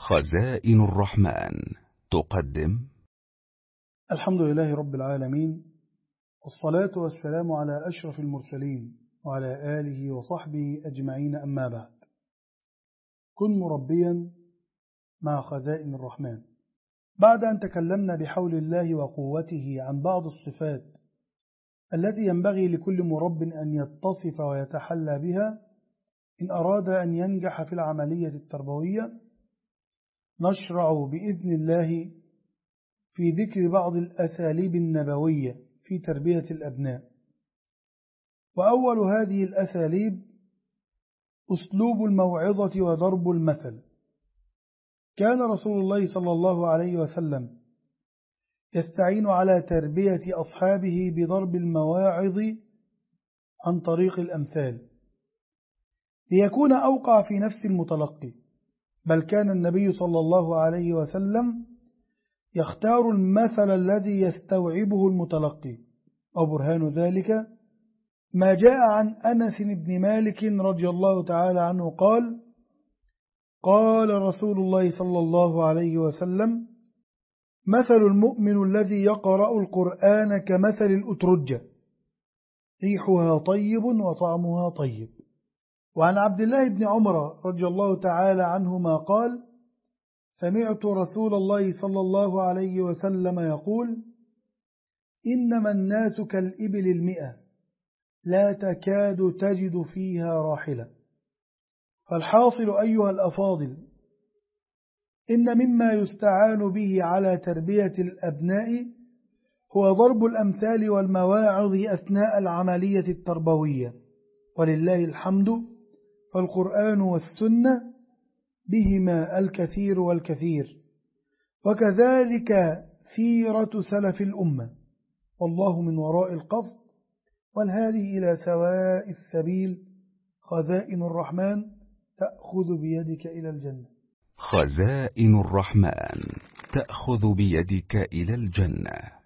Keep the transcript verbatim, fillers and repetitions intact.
خزائن الرحمن تقدم. الحمد لله رب العالمين، والصلاة والسلام على أشرف المرسلين وعلى آله وصحبه أجمعين، أما بعد. كن مربيا مع خزائن الرحمن. بعد أن تكلمنا بحول الله وقوته عن بعض الصفات التي ينبغي لكل مرب أن يتصف ويتحلى بها إن أراد أن ينجح في العملية التربوية، نشرع بإذن الله في ذكر بعض الأساليب النبوية في تربية الأبناء. وأول هذه الأساليب أسلوب الموعظة وضرب المثل. كان رسول الله صلى الله عليه وسلم يستعين على تربية أصحابه بضرب المواعظ عن طريق الأمثال ليكون أوقع في نفس المتلقي، بل كان النبي صلى الله عليه وسلم يختار المثل الذي يستوعبه المتلقي. وبرهان ذلك ما جاء عن أنس بن مالك رضي الله تعالى عنه قال: قال رسول الله صلى الله عليه وسلم: مثل المؤمن الذي يقرأ القرآن كمثل الأترجة، ريحها طيب وطعمها طيب. وعن عبد الله بن عمر رضي الله تعالى عنهما قال: سمعت رسول الله صلى الله عليه وسلم يقول: إنما الناس كالإبل المئة لا تكاد تجد فيها راحلة. فالحاصل أيها الأفاضل، إن مما يستعان به على تربية الأبناء هو ضرب الأمثال والمواعظ أثناء العملية التربوية، ولله الحمد، فالقرآن والسنة بهما الكثير والكثير، وكذلك سيرة سلف الأمة، والله من وراء القصد، والهادي إلى سواء السبيل. خزائن الرحمن تأخذ بيدك إلى الجنة. خزائن الرحمن تأخذ بيدك إلى الجنة.